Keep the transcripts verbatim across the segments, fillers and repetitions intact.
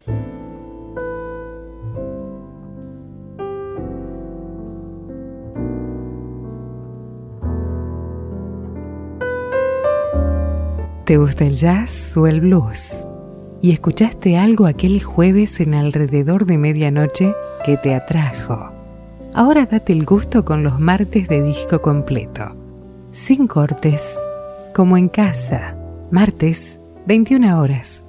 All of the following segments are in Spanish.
¿Te gusta el jazz o el blues? ¿Y escuchaste algo aquel jueves en alrededor de medianoche que te atrajo? Ahora date el gusto con los martes de disco completo. Sin cortes, como en casa. Martes, veintiuna horas.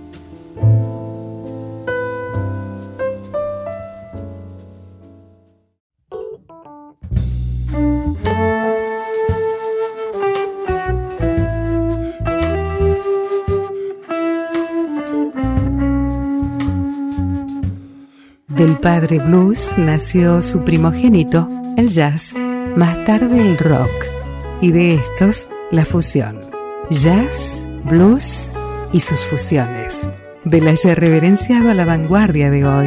Del padre blues nació su primogénito, el jazz, más tarde el rock, y de estos, la fusión. Jazz, blues y sus fusiones. De la ya reverenciado a la vanguardia de hoy.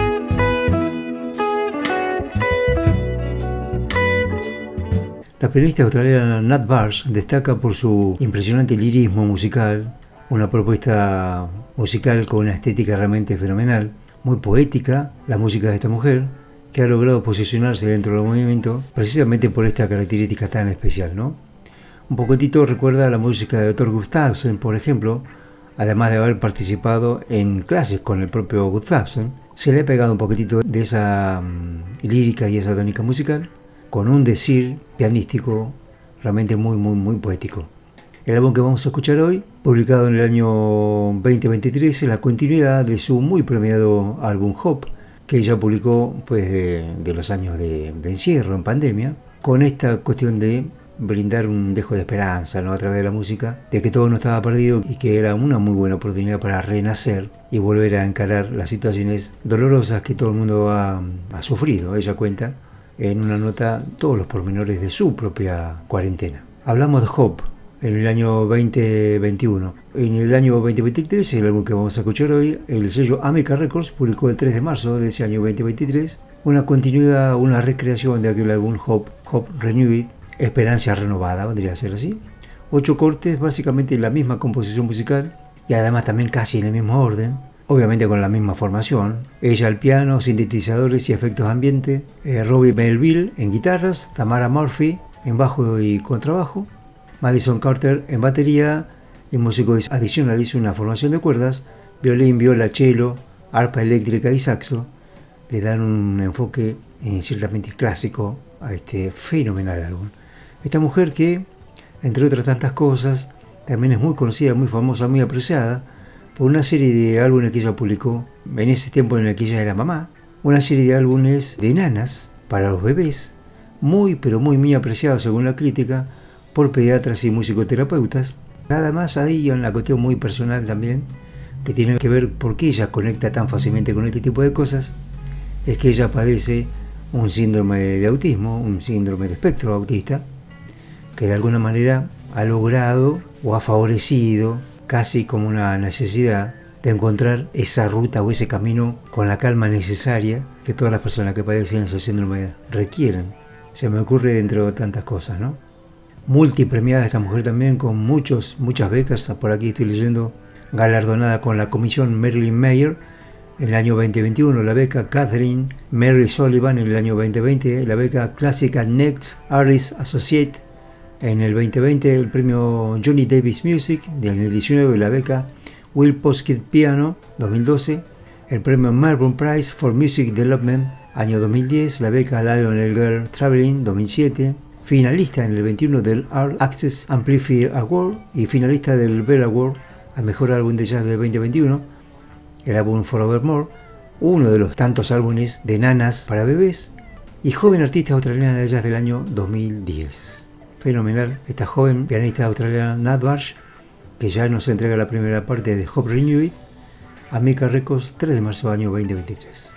La pianista australiana Nat Barsh destaca por su impresionante lirismo musical, una propuesta musical con una estética realmente fenomenal, muy poética, la música de esta mujer, que ha logrado posicionarse dentro del movimiento precisamente por esta característica tan especial, ¿no? Un poquitito recuerda a la música de Thor Gustafsson, por ejemplo, además de haber participado en clases con el propio Gustafsson, se le ha pegado un poquitito de esa um, lírica y esa tónica musical, con un decir pianístico realmente muy, muy, muy poético. El álbum que vamos a escuchar hoy, publicado en el año veinte veintitrés, es la continuidad de su muy premiado álbum Hope, que ella publicó pues, de, de los años de, de encierro en pandemia, con esta cuestión de brindar un dejo de esperanza, ¿no? A través de la música, de que todo no estaba perdido y que era una muy buena oportunidad para renacer y volver a encarar las situaciones dolorosas que todo el mundo ha, ha sufrido. Ella cuenta en una nota todos los pormenores de su propia cuarentena. Hablamos de Hope en el año veinte veintiuno. En el año veinte veintitrés, el álbum que vamos a escuchar hoy, el sello Amica Records publicó el tres de marzo de ese año veinte veintitrés una continuidad, una recreación de aquel álbum Hope, Hope Renewed, Esperanza Renovada, vendría a ser así. Ocho cortes, básicamente la misma composición musical y además también casi en el mismo orden, obviamente con la misma formación. Ella al piano, sintetizadores y efectos ambiente, eh, Robbie Melville en guitarras, Tamara Murphy en bajo y contrabajo, Madison Carter en batería y músicos adicionales, una formación de cuerdas, violín, viola, cello, arpa eléctrica y saxo. Le dan un enfoque eh, ciertamente clásico a este fenomenal álbum. Esta mujer que, entre otras tantas cosas, también es muy conocida, muy famosa, muy apreciada por una serie de álbumes que ella publicó en ese tiempo en el que ella era mamá, una serie de álbumes de nanas para los bebés, muy pero muy muy apreciados según la crítica por pediatras y musicoterapeutas. Nada más ahí en la cuestión muy personal también, que tiene que ver por qué ella conecta tan fácilmente con este tipo de cosas, es que ella padece un síndrome de autismo, un síndrome de espectro autista, que de alguna manera ha logrado o ha favorecido casi como una necesidad de encontrar esa ruta o ese camino con la calma necesaria que todas las personas que padecen ese síndrome requieren. Se me ocurre dentro de tantas cosas, ¿no? Multipremiada esta mujer también con muchos, muchas becas, por aquí estoy leyendo, galardonada con la comisión Marilyn Mayer en el año veinte veintiuno, la beca Catherine Mary Sullivan en el año veinte veinte, la beca Classical Next Artist Associate en el veinte veinte, el premio Johnny Davis Music en el diecinueve, la beca Will Posket Piano dos mil doce, el premio Melbourne Prize for Music Development año dos mil diez, la beca Lionel Girl Traveling dos mil siete, finalista en el veintiuno del Art Access Amplifier Award y finalista del Bell Award al mejor álbum de jazz del veinte veintiuno, el álbum Forevermore, uno de los tantos álbumes de nanas para bebés, y joven artista australiana de jazz del año dos mil diez. Fenomenal esta joven pianista australiana Nat Barsh, que ya nos entrega la primera parte de Hope Renewed, Amica Records, tres de marzo del año veinte veintitrés.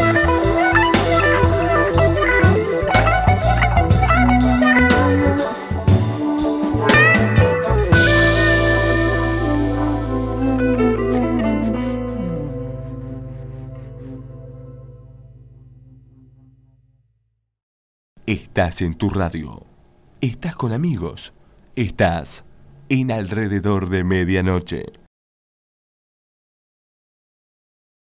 Estás en tu radio. Estás con amigos. Estás en Alrededor de Medianoche.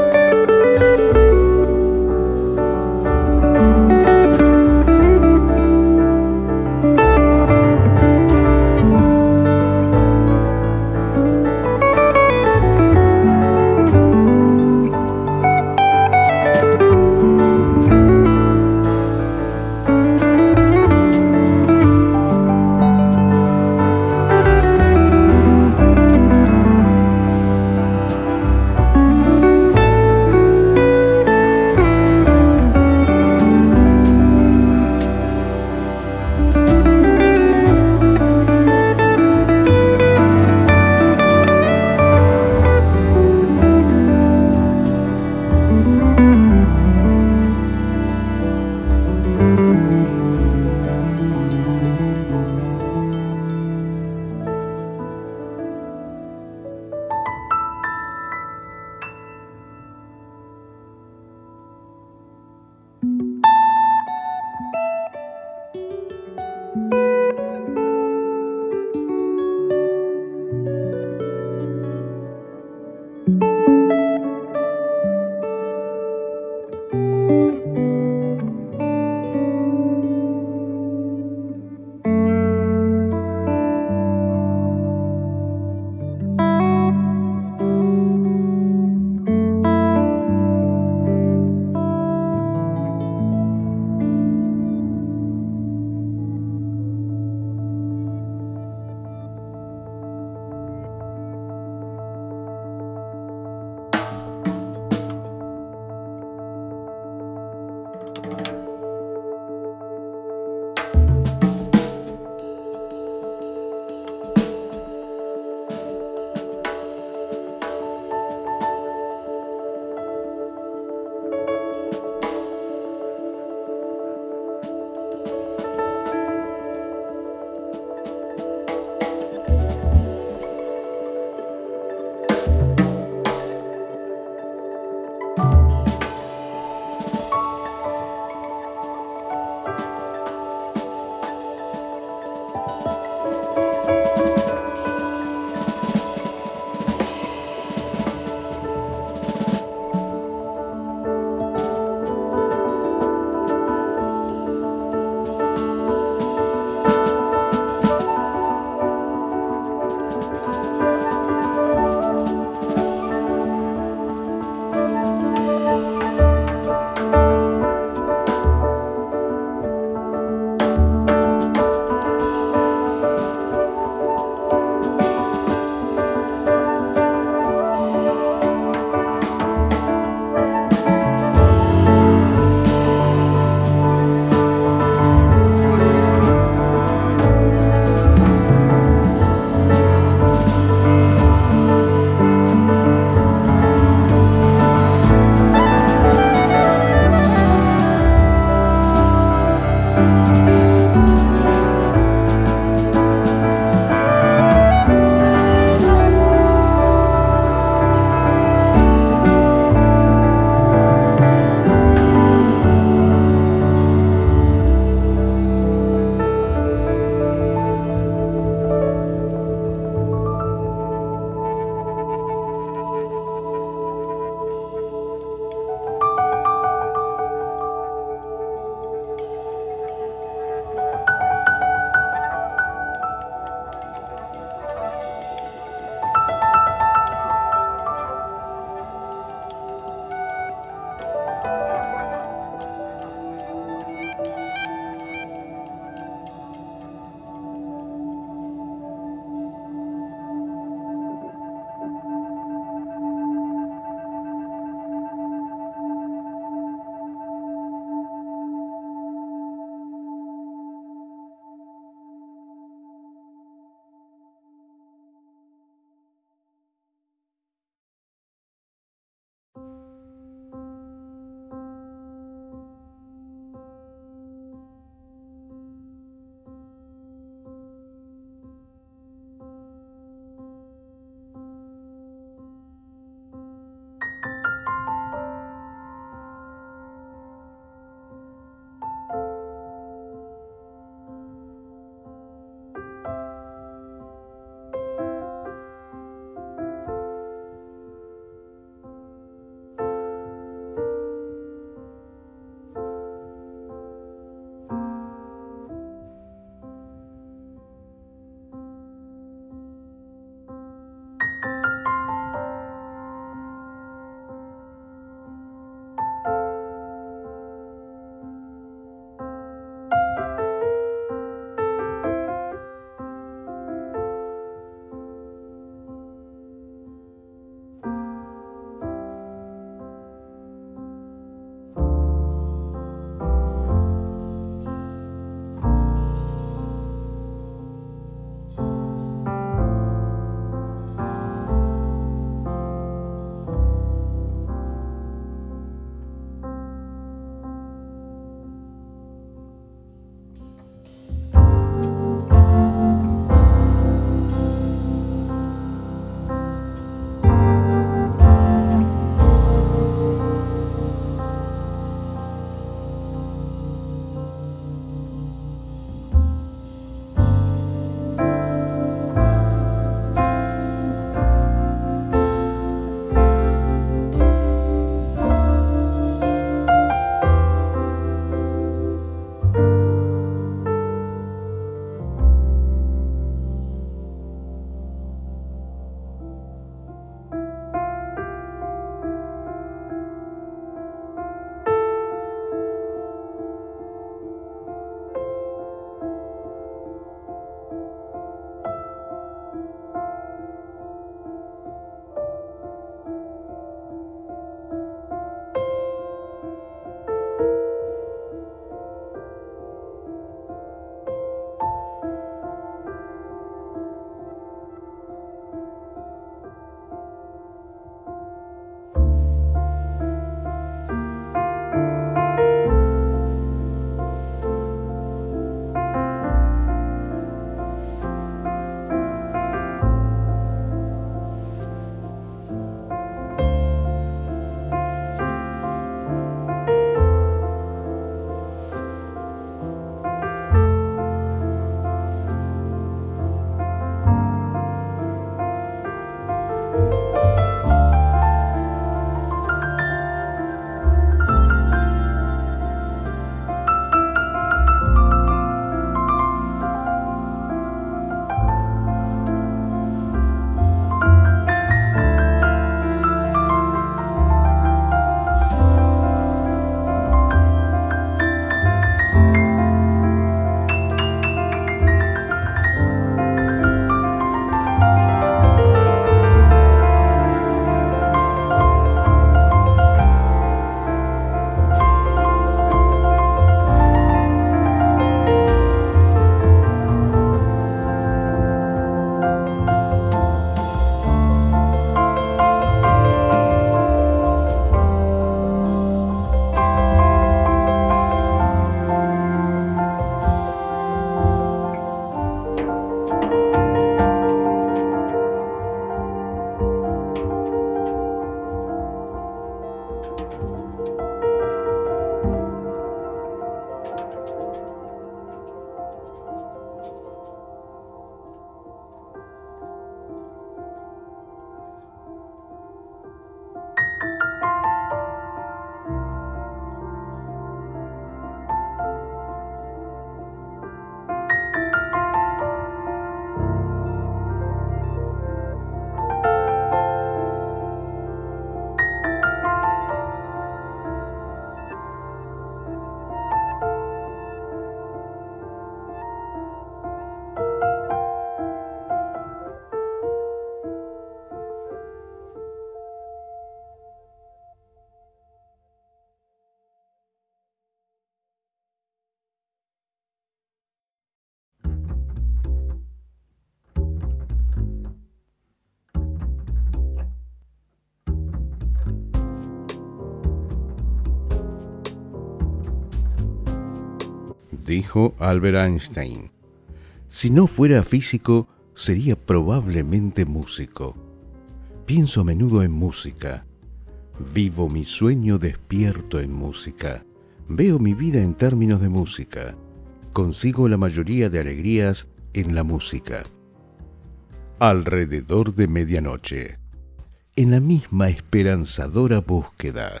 dijo Albert Einstein. Si no fuera físico, sería probablemente músico. Pienso a menudo en música. Vivo mi sueño despierto en música. Veo mi vida en términos de música. Consigo la mayoría de alegrías en la música. Alrededor de medianoche. En la misma esperanzadora búsqueda.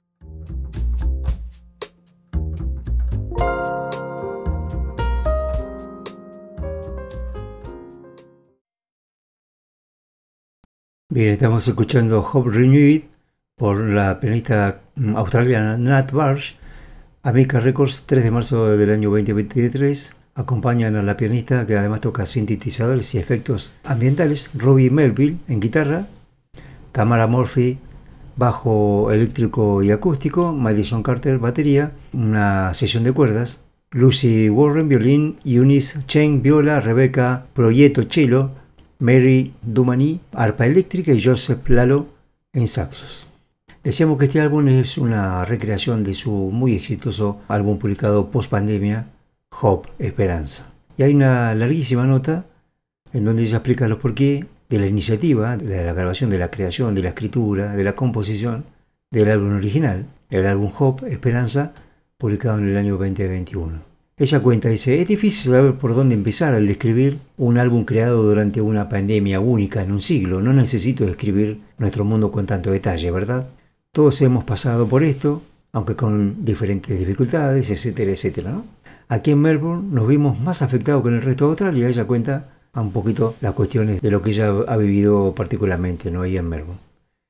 Bien, estamos escuchando Hope Renewed por la pianista australiana Nat Barsh. Amica Records, tres de marzo del año veinte veintitrés. Acompañan a la pianista, que además toca sintetizadores y efectos ambientales, Robbie Melville en guitarra, Tamara Murphy bajo eléctrico y acústico, Madison Carter batería, una sesión de cuerdas, Lucy Warren violín, Eunice Chen viola, Rebecca Proyetto cello, Mary Dumani arpa eléctrica y Joseph Lalo en saxos. Decíamos que este álbum es una recreación de su muy exitoso álbum publicado post pandemia, Hope, Esperanza. Y hay una larguísima nota en donde ella explica los porqué de la iniciativa, de la grabación, de la creación, de la escritura, de la composición del álbum original, el álbum Hope, Esperanza, publicado en el año veinte veintiuno. Ella cuenta, dice, es difícil saber por dónde empezar al describir un álbum creado durante una pandemia única en un siglo. No necesito describir nuestro mundo con tanto detalle, ¿verdad? Todos hemos pasado por esto, aunque con diferentes dificultades, etcétera, etcétera, ¿no? Aquí en Melbourne nos vimos más afectados que en el resto de Australia. Ella cuenta un poquito las cuestiones de lo que ella ha vivido particularmente, ¿no? Ahí en Melbourne.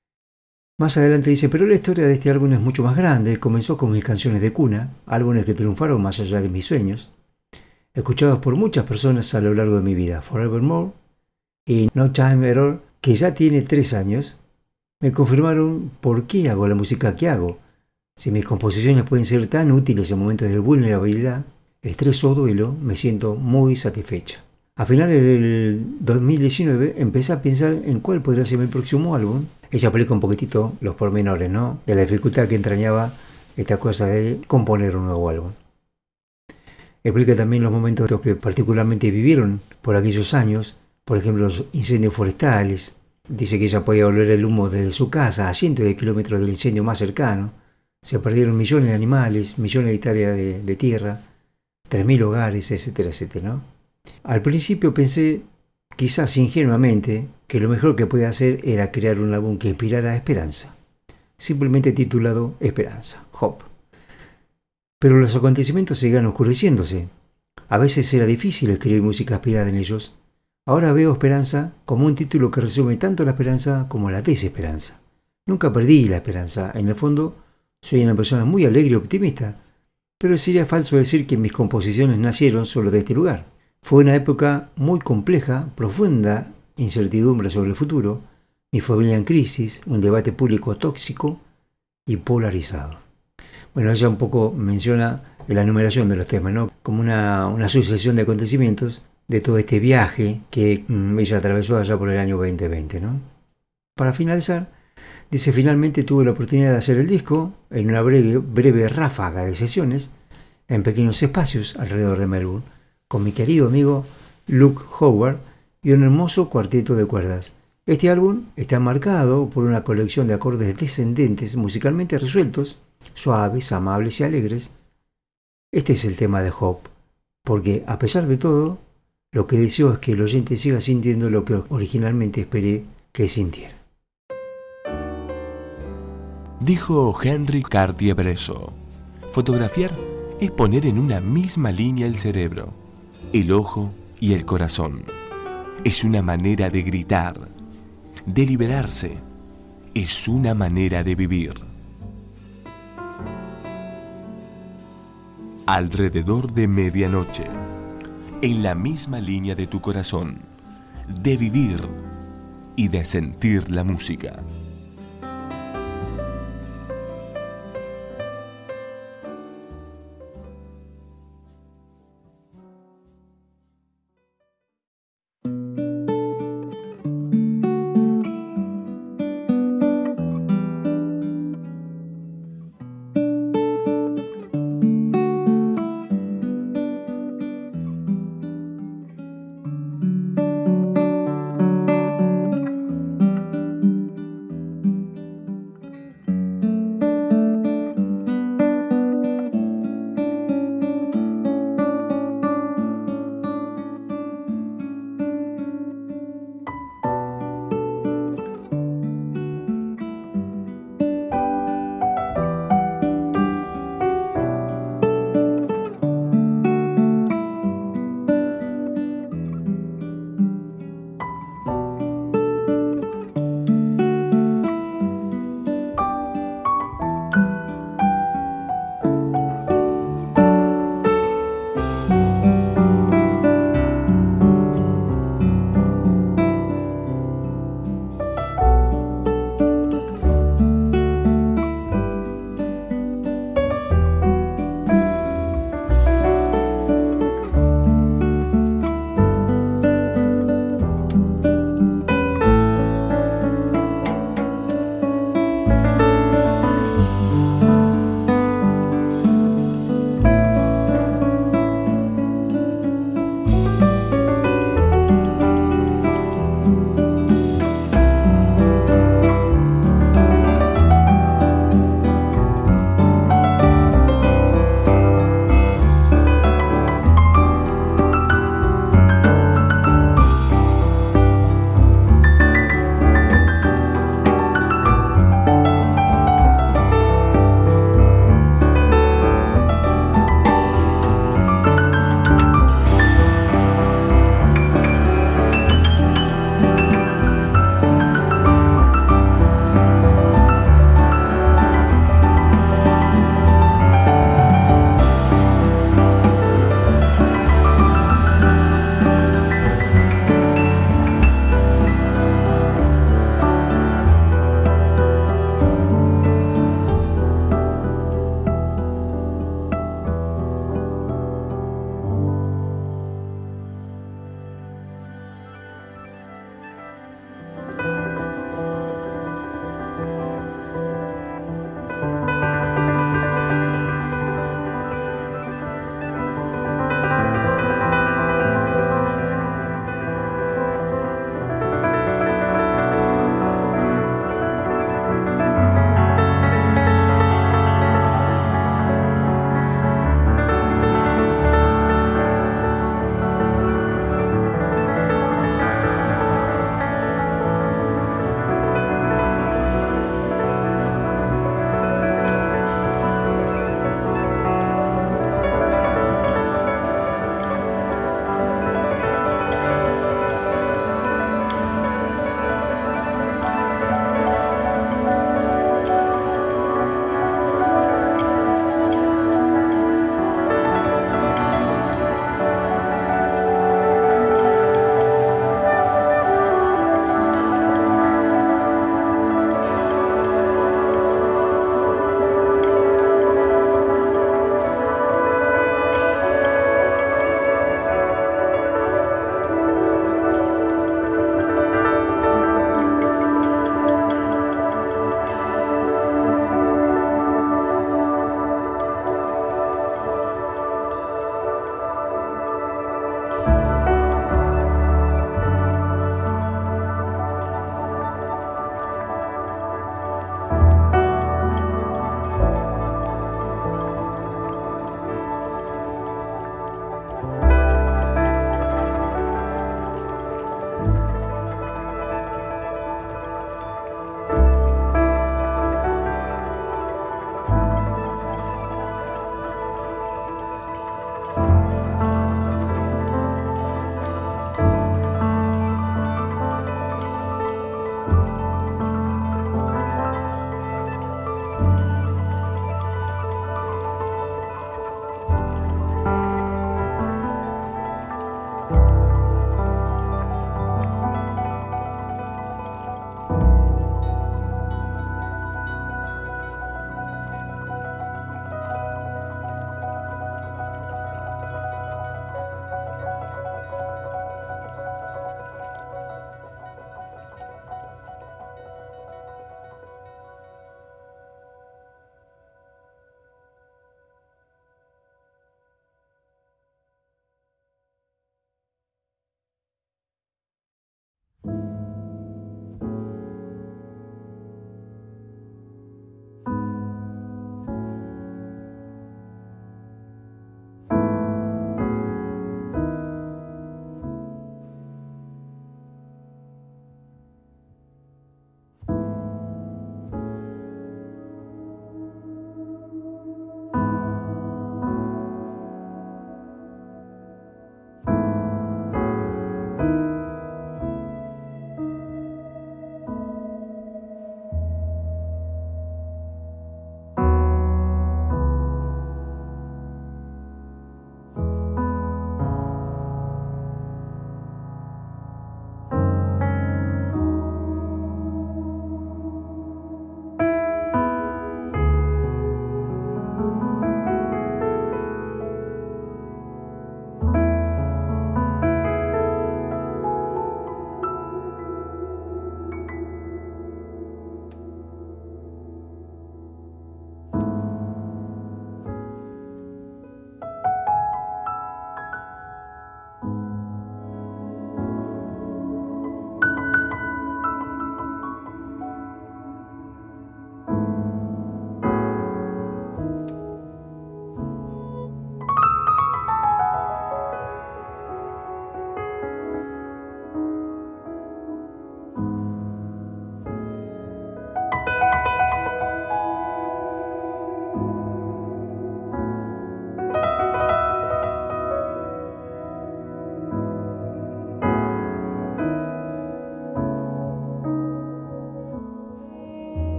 Más adelante dice, pero la historia de este álbum es mucho más grande. Comenzó con mis canciones de cuna, álbumes que triunfaron más allá de mis sueños, escuchados por muchas personas a lo largo de mi vida. Forevermore y No Time at All, que ya tiene tres años, me confirmaron por qué hago la música que hago. Si mis composiciones pueden ser tan útiles en momentos de vulnerabilidad, estrés o duelo, me siento muy satisfecha. A finales del dos mil diecinueve empecé a pensar en cuál podría ser mi próximo álbum. Ella explica un poquitito los pormenores, ¿no? De la dificultad que entrañaba esta cosa de componer un nuevo álbum. Explica también los momentos que particularmente vivieron por aquellos años, por ejemplo los incendios forestales. Dice que ella podía oler el humo desde su casa a cientos de kilómetros del incendio más cercano. Se perdieron millones de animales, millones de hectáreas de, de tierra, tres mil hogares, etcétera, etcétera, ¿no? Al principio pensé, quizás ingenuamente, que lo mejor que podía hacer era crear un álbum que inspirara esperanza, simplemente titulado Esperanza, Hope. Pero los acontecimientos seguían oscureciéndose. A veces era difícil escribir música inspirada en ellos. Ahora veo Esperanza como un título que resume tanto la esperanza como la desesperanza. Nunca perdí la esperanza. En el fondo, soy una persona muy alegre y optimista, pero sería falso decir que mis composiciones nacieron solo de este lugar. Fue una época muy compleja, profunda incertidumbre sobre el futuro, mi familia en crisis, un debate público tóxico y polarizado. Bueno, ella un poco menciona la enumeración de los temas, ¿no? Como una, una sucesión de acontecimientos de todo este viaje que mmm, ella atravesó allá por el año veinte veinte, ¿no? Para finalizar, dice, finalmente tuve la oportunidad de hacer el disco en una breve, breve ráfaga de sesiones en pequeños espacios alrededor de Melbourne, con mi querido amigo Luke Howard y un hermoso cuarteto de cuerdas. Este álbum está marcado por una colección de acordes descendentes musicalmente resueltos, suaves, amables y alegres. Este es el tema de Hope, porque a pesar de todo, lo que deseo es que el oyente siga sintiendo lo que originalmente esperé que sintiera. Dijo Henry Cartier-Bresson, fotografiar es poner en una misma línea el cerebro, el ojo y el corazón. Es una manera de gritar, de liberarse. Es una manera de vivir. Alrededor de medianoche, en la misma línea de tu corazón, de vivir y de sentir la música.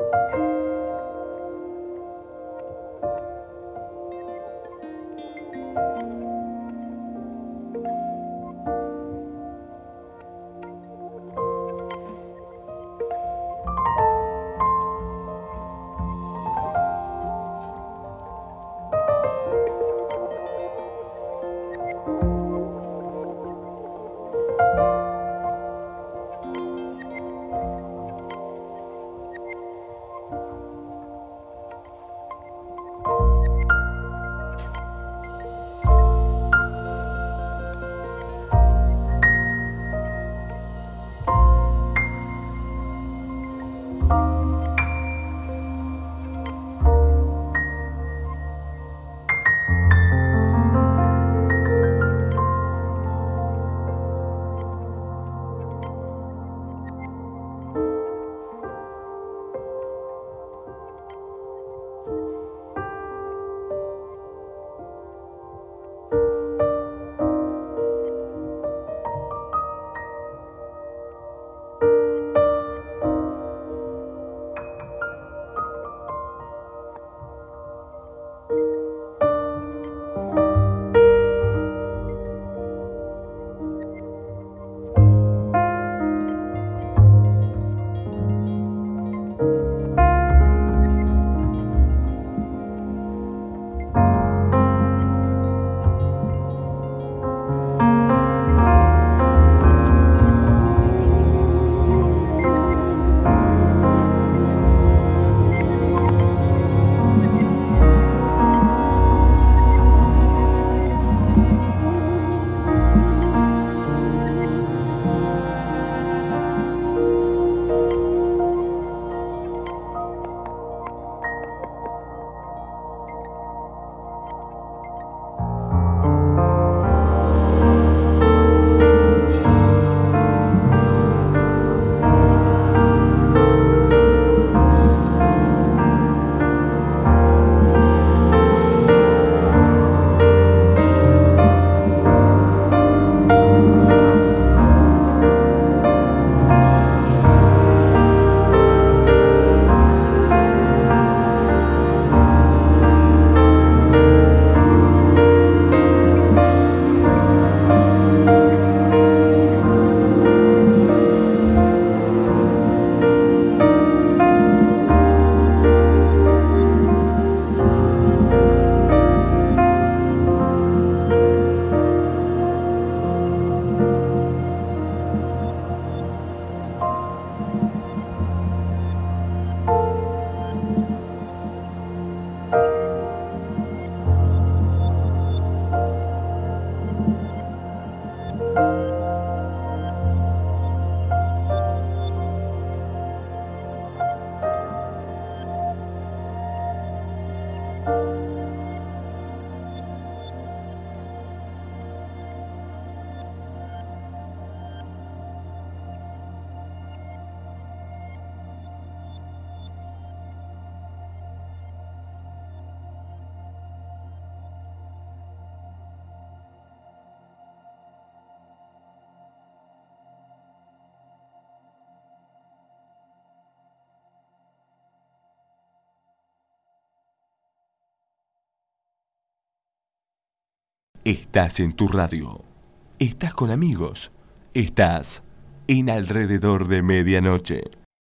Estás en tu radio. Estás con amigos. Estás en Alrededor de Medianoche.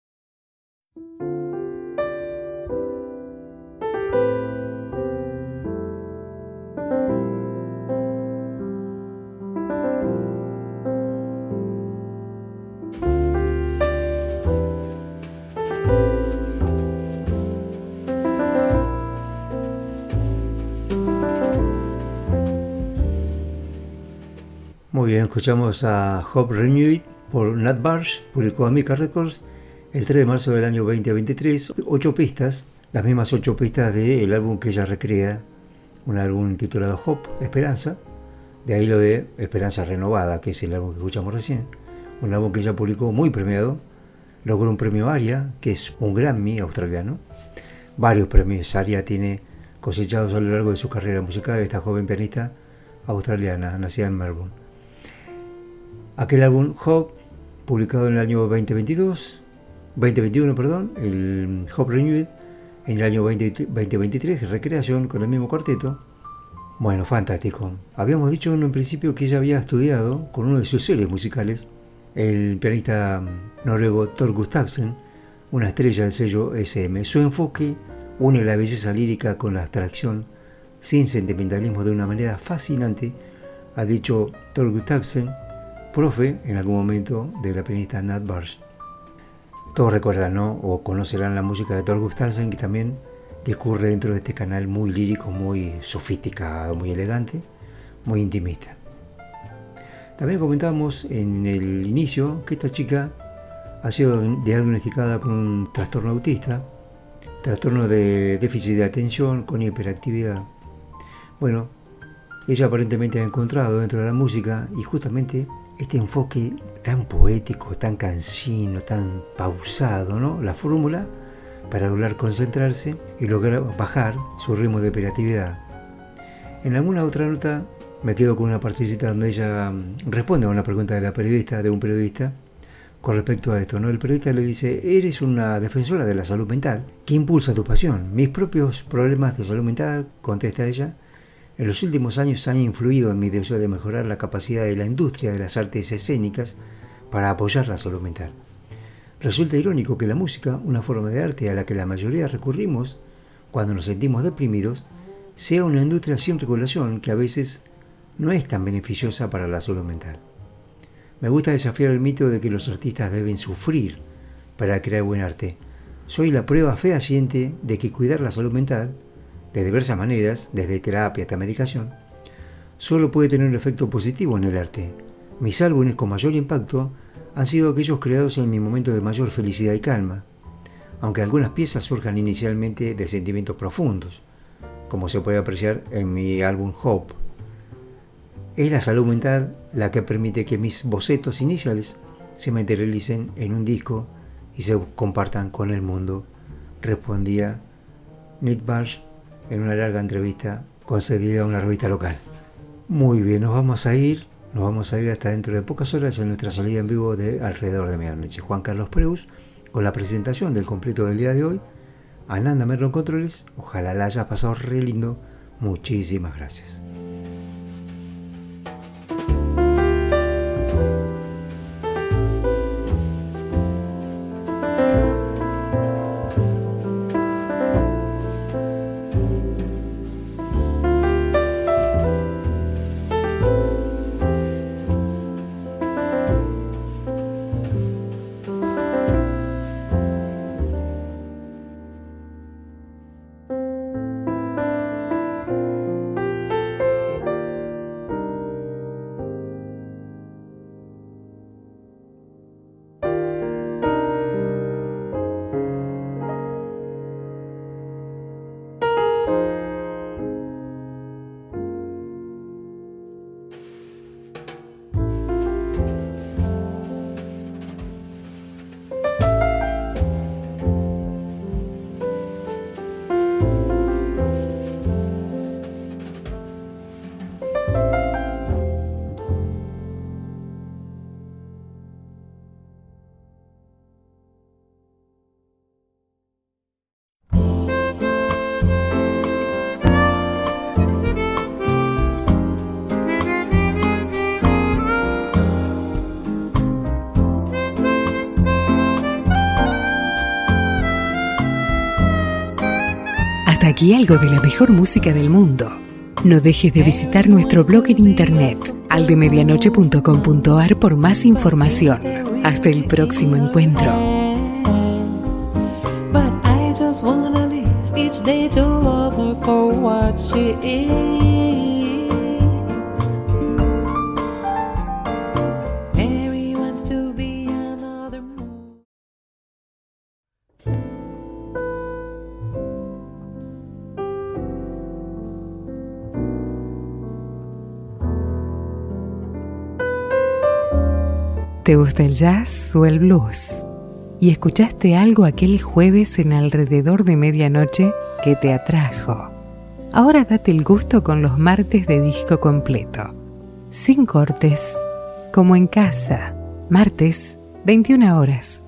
Muy bien, escuchamos a Hope Renewed por Nat Barsh, publicó Amica Records el tres de marzo del año veinte veintitrés, ocho pistas, las mismas ocho pistas del álbum que ella recrea, un álbum titulado Hope, Esperanza, de ahí lo de Esperanza Renovada, que es el álbum que escuchamos recién, un álbum que ella publicó muy premiado, logró un premio ARIA, que es un Grammy australiano, varios premios ARIA tiene cosechados a lo largo de su carrera musical esta joven pianista australiana, nacida en Melbourne. Aquel álbum Hope, publicado en el año veinte veintidós, veinte veintiuno, perdón, el Hope Renewed, en el año veinte veintitrés, Recreación, con el mismo cuarteto. Bueno, fantástico. Habíamos dicho en un principio que ella había estudiado con uno de sus series musicales, el pianista noruego Thor Gustafsen, una estrella del sello S M. Su enfoque une la belleza lírica con la abstracción sin sentimentalismo de una manera fascinante, ha dicho Thor Gustafsen, profe en algún momento de la pianista Nat Barsh. Todos recuerdan, ¿no? O conocerán la música de Thor Gustafsen, que también discurre dentro de este canal muy lírico, muy sofisticado, muy elegante, muy intimista. También comentábamos en el inicio que esta chica ha sido diagnosticada con un trastorno autista, trastorno de déficit de atención con hiperactividad. Bueno, ella aparentemente ha encontrado dentro de la música y justamente este enfoque tan poético, tan cansino, tan pausado, ¿no? La fórmula para lograr concentrarse y lograr bajar su ritmo de hiperactividad. En alguna otra nota me quedo con una partecita donde ella responde a una pregunta de la periodista, de un periodista, con respecto a esto, ¿no? El periodista le dice: eres una defensora de la salud mental. ¿Qué impulsa tu pasión? Mis propios problemas de salud mental, contesta ella, en los últimos años han influido en mi deseo de mejorar la capacidad de la industria de las artes escénicas para apoyar la salud mental. Resulta irónico que la música, una forma de arte a la que la mayoría recurrimos cuando nos sentimos deprimidos, sea una industria sin regulación que a veces no es tan beneficiosa para la salud mental. Me gusta desafiar el mito de que los artistas deben sufrir para crear buen arte. Soy la prueba fehaciente de que cuidar la salud mental, de diversas maneras, desde terapia hasta medicación, solo puede tener un efecto positivo en el arte. Mis álbumes con mayor impacto han sido aquellos creados en mi momento de mayor felicidad y calma, aunque algunas piezas surjan inicialmente de sentimientos profundos, como se puede apreciar en mi álbum Hope. Es la salud mental la que permite que mis bocetos iniciales se materialicen en un disco y se compartan con el mundo, respondía Nat Barsh en una larga entrevista concedida a una revista local. Muy bien, nos vamos a ir, nos vamos a ir hasta dentro de pocas horas en nuestra salida en vivo de Alrededor de Medianoche. Juan Carlos Preus, con la presentación del completo del día de hoy. Ananda Merlo en controles, ojalá la haya pasado re lindo. Muchísimas gracias. Aquí algo de la mejor música del mundo. No dejes de visitar nuestro blog en internet aldemedianoche punto com punto ar por más información. Hasta el próximo encuentro. ¿Te gusta el jazz o el blues? ¿Y escuchaste algo aquel jueves en Alrededor de Medianoche que te atrajo? Ahora date el gusto con los martes de disco completo. Sin cortes, como en casa. Martes, veintiuna horas.